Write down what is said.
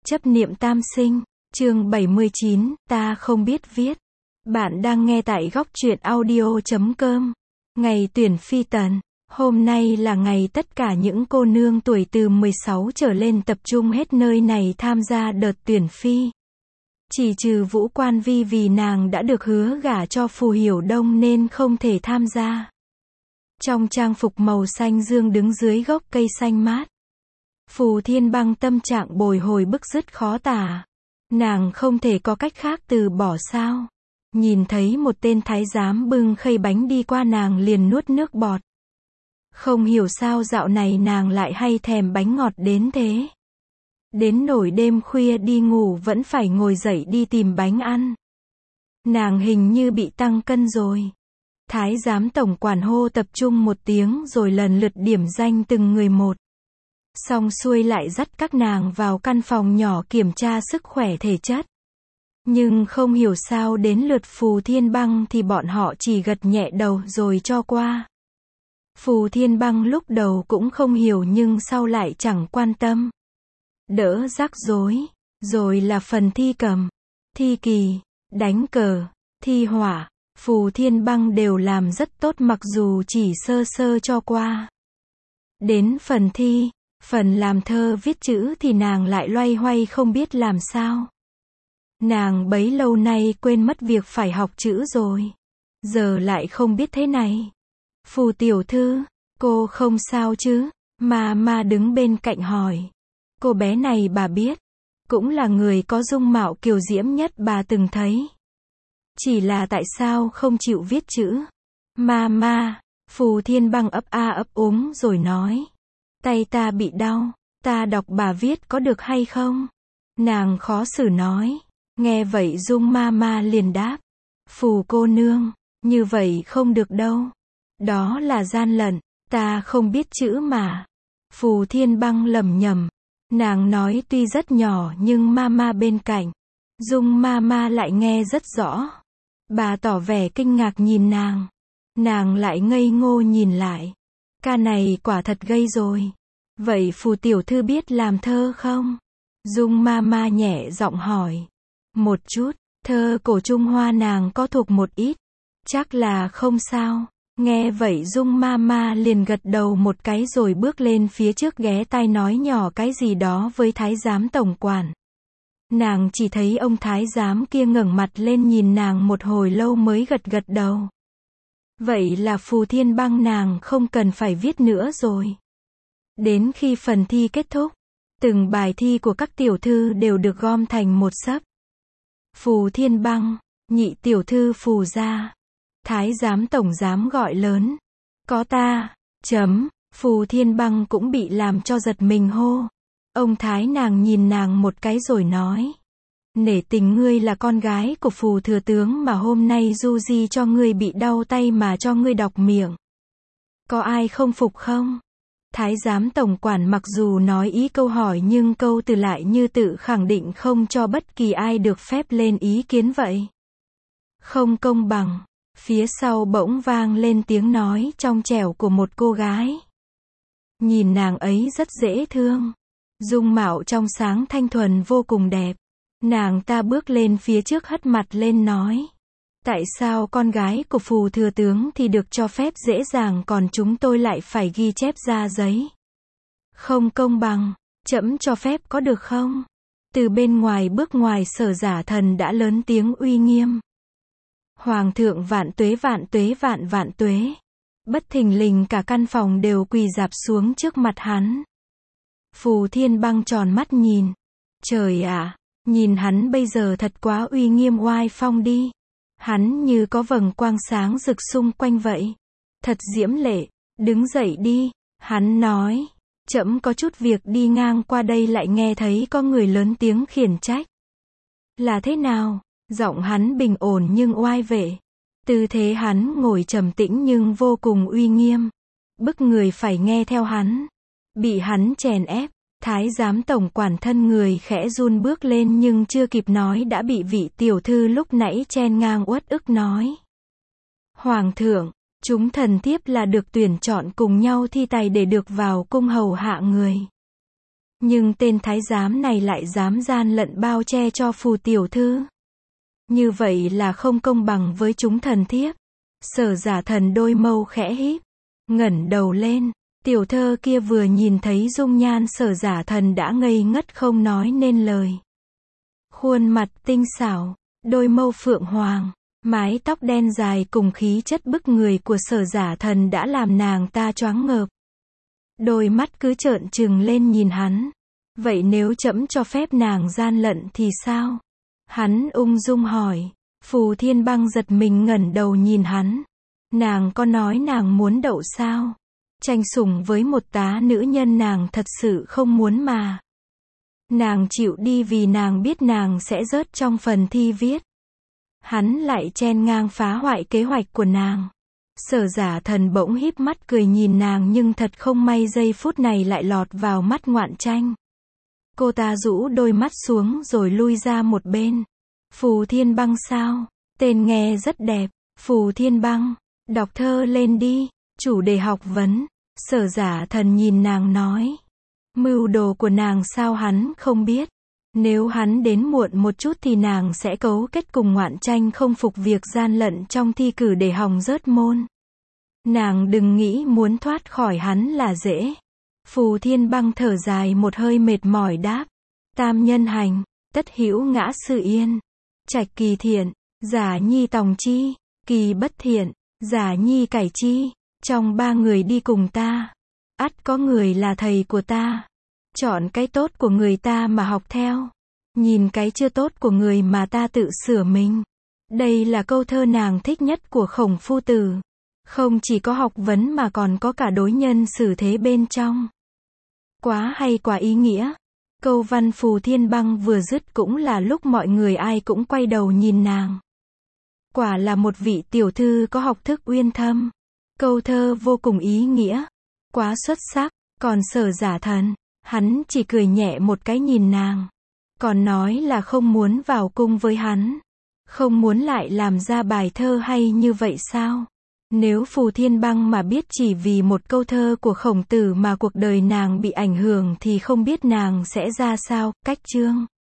Chấp niệm tam sinh, chương 79, ta không biết viết. Bạn đang nghe tại góc truyện audio.com. Ngày tuyển phi tần. Hôm nay là ngày tất cả những cô nương tuổi từ 16 trở lên tập trung hết nơi này tham gia đợt tuyển phi. Chỉ trừ Vũ Quan Vi vì nàng đã được hứa gả cho Phù Hiểu Đông nên không thể tham gia. Trong trang phục màu xanh dương đứng dưới gốc cây xanh mát. Phù Thiên Băng tâm trạng bồi hồi bức rứt khó tả. Nàng không thể có cách khác từ bỏ sao. Nhìn thấy một tên thái giám bưng khay bánh đi qua nàng liền nuốt nước bọt. Không hiểu sao dạo này nàng lại hay thèm bánh ngọt đến thế. Đến nỗi đêm khuya đi ngủ vẫn phải ngồi dậy đi tìm bánh ăn. Nàng hình như bị tăng cân rồi. Thái giám tổng quản hô tập trung một tiếng rồi lần lượt điểm danh từng người một. Xong xuôi lại dắt các nàng vào căn phòng nhỏ kiểm tra sức khỏe thể chất. Nhưng không hiểu sao đến lượt Phù Thiên Băng thì bọn họ chỉ gật nhẹ đầu rồi cho qua. Phù Thiên Băng lúc đầu cũng không hiểu nhưng sau lại chẳng quan tâm. Đỡ rắc rối, rồi là phần thi cầm, thi kỳ, đánh cờ, thi hỏa, Phù Thiên Băng đều làm rất tốt mặc dù chỉ sơ sơ cho qua. Đến phần thi, phần làm thơ viết chữ thì nàng lại loay hoay không biết làm sao. Nàng bấy lâu nay quên mất việc phải học chữ rồi. Giờ lại không biết thế này. Phù tiểu thư, cô không sao chứ? Ma đứng bên cạnh hỏi. Cô bé này bà biết. Cũng là người có dung mạo kiều diễm nhất bà từng thấy. Chỉ là tại sao không chịu viết chữ? Ma, Phù Thiên Băng ấp a ấp úng rồi nói. Tay ta bị đau, ta đọc bà viết có được hay không? Nàng khó xử nói. Nghe vậy Dung ma liền đáp. Phù cô nương, như vậy không được đâu. Đó là gian lận, ta không biết chữ mà. Phù Thiên Băng lẩm nhẩm. Nàng nói tuy rất nhỏ nhưng ma bên cạnh. Dung ma lại nghe rất rõ. Bà tỏ vẻ kinh ngạc nhìn nàng. Nàng lại ngây ngô nhìn lại. Ca này quả thật gây rồi. Vậy Phù tiểu thư biết làm thơ không? Dung ma nhẹ giọng hỏi. Một chút, thơ cổ Trung Hoa nàng có thuộc một ít. Chắc là không sao. Nghe vậy Dung ma liền gật đầu một cái rồi bước lên phía trước ghé tai nói nhỏ cái gì đó với thái giám tổng quản. Nàng chỉ thấy ông thái giám kia ngẩng mặt lên nhìn nàng một hồi lâu mới gật đầu. Vậy là Phù Thiên Băng nàng không cần phải viết nữa rồi. Đến khi phần thi kết thúc, từng bài thi của các tiểu thư đều được gom thành một xấp. Phù Thiên Băng, nhị tiểu thư Phù gia. Thái giám tổng giám gọi lớn. Có ta, Phù Thiên Băng cũng bị làm cho giật mình hô. Ông thái nàng nhìn nàng một cái rồi nói. Nể tình ngươi là con gái của Phù thừa tướng mà hôm nay du di cho ngươi bị đau tay mà cho ngươi đọc miệng. Có ai không phục không? Thái giám tổng quản mặc dù nói ý câu hỏi nhưng câu từ lại như tự khẳng định không cho bất kỳ ai được phép lên ý kiến vậy. Không công bằng. Phía sau bỗng vang lên tiếng nói trong trẻo của một cô gái. Nhìn nàng ấy rất dễ thương. Dung mạo trong sáng thanh thuần vô cùng đẹp. Nàng ta bước lên phía trước hất mặt lên nói. Tại sao con gái của Phù thừa tướng thì được cho phép dễ dàng còn chúng tôi lại phải ghi chép ra giấy? Không công bằng, trẫm cho phép có được không? Từ bên ngoài bước ngoài Sở Giả Thần đã lớn tiếng uy nghiêm. Hoàng thượng vạn tuế vạn tuế. Bất thình lình cả căn phòng đều quỳ rạp xuống trước mặt hắn. Phù Thiên Băng tròn mắt nhìn. Trời ạ, nhìn hắn bây giờ thật quá uy nghiêm oai phong đi. Hắn như có vầng quang sáng rực xung quanh vậy. Thật diễm lệ, đứng dậy đi. Hắn nói, trẫm có chút việc đi ngang qua đây lại nghe thấy có người lớn tiếng khiển trách. Là thế nào? Giọng hắn bình ổn nhưng oai vệ. Tư thế hắn ngồi trầm tĩnh nhưng vô cùng uy nghiêm. Bức người phải nghe theo hắn. Bị hắn chèn ép. Thái giám tổng quản thân người khẽ run bước lên nhưng chưa kịp nói đã bị vị tiểu thư lúc nãy chen ngang uất ức nói. Hoàng thượng, chúng thần thiếp là được tuyển chọn cùng nhau thi tài để được vào cung hầu hạ người. Nhưng tên thái giám này lại dám gian lận bao che cho Phù tiểu thư. Như vậy là không công bằng với chúng thần thiếp. Sở Giả Thần đôi mâu khẽ híp, ngẩng đầu lên. Tiểu thơ kia vừa nhìn thấy dung nhan Sở Giả Thần đã ngây ngất không nói nên lời. Khuôn mặt tinh xảo, đôi mâu phượng hoàng, mái tóc đen dài cùng khí chất bức người của Sở Giả Thần đã làm nàng ta choáng ngợp. Đôi mắt cứ trợn trừng lên nhìn hắn. Vậy nếu trẫm cho phép nàng gian lận thì sao? Hắn ung dung hỏi. Phù Thiên Băng giật mình ngẩng đầu nhìn hắn. Nàng có nói nàng muốn đậu sao? Tranh sủng với một tá nữ nhân nàng thật sự không muốn mà. Nàng chịu đi vì nàng biết nàng sẽ rớt trong phần thi viết. Hắn lại chen ngang phá hoại kế hoạch của nàng. Sở Giả Thần bỗng híp mắt cười nhìn nàng nhưng thật không may giây phút này lại lọt vào mắt Ngoạn Tranh. Cô ta rũ đôi mắt xuống rồi lui ra một bên. Phù Thiên Băng sao? Tên nghe rất đẹp. Phù Thiên Băng. Đọc thơ lên đi. Chủ đề học vấn. Sở Giả Thần nhìn nàng nói. Mưu đồ của nàng sao hắn không biết. Nếu hắn đến muộn một chút thì nàng sẽ cấu kết cùng Ngoạn Tranh không phục việc gian lận trong thi cử để hòng rớt môn. Nàng đừng nghĩ muốn thoát khỏi hắn là dễ. Phù Thiên Băng thở dài một hơi mệt mỏi đáp. Tam nhân hành, tất hữu ngã sự yên. Trạch kỳ thiện, giả nhi tòng chi, kỳ bất thiện, giả nhi cải chi. Trong ba người đi cùng ta, ắt có người là thầy của ta. Chọn cái tốt của người ta mà học theo. Nhìn cái chưa tốt của người mà ta tự sửa mình. Đây là câu thơ nàng thích nhất của Khổng Phu Tử. Không chỉ có học vấn mà còn có cả đối nhân xử thế bên trong. Quá hay quá ý nghĩa. Câu văn Phù Thiên Băng vừa dứt cũng là lúc mọi người ai cũng quay đầu nhìn nàng. Quả là một vị tiểu thư có học thức uyên thâm. Câu thơ vô cùng ý nghĩa. Quá xuất sắc. Còn Sở Giả Thần, hắn chỉ cười nhẹ một cái nhìn nàng. Còn nói là không muốn vào cung với hắn. Không muốn lại làm ra bài thơ hay như vậy sao? Nếu Phù Thiên Băng mà biết chỉ vì một câu thơ của Khổng Tử mà cuộc đời nàng bị ảnh hưởng thì không biết nàng sẽ ra sao. Cách chương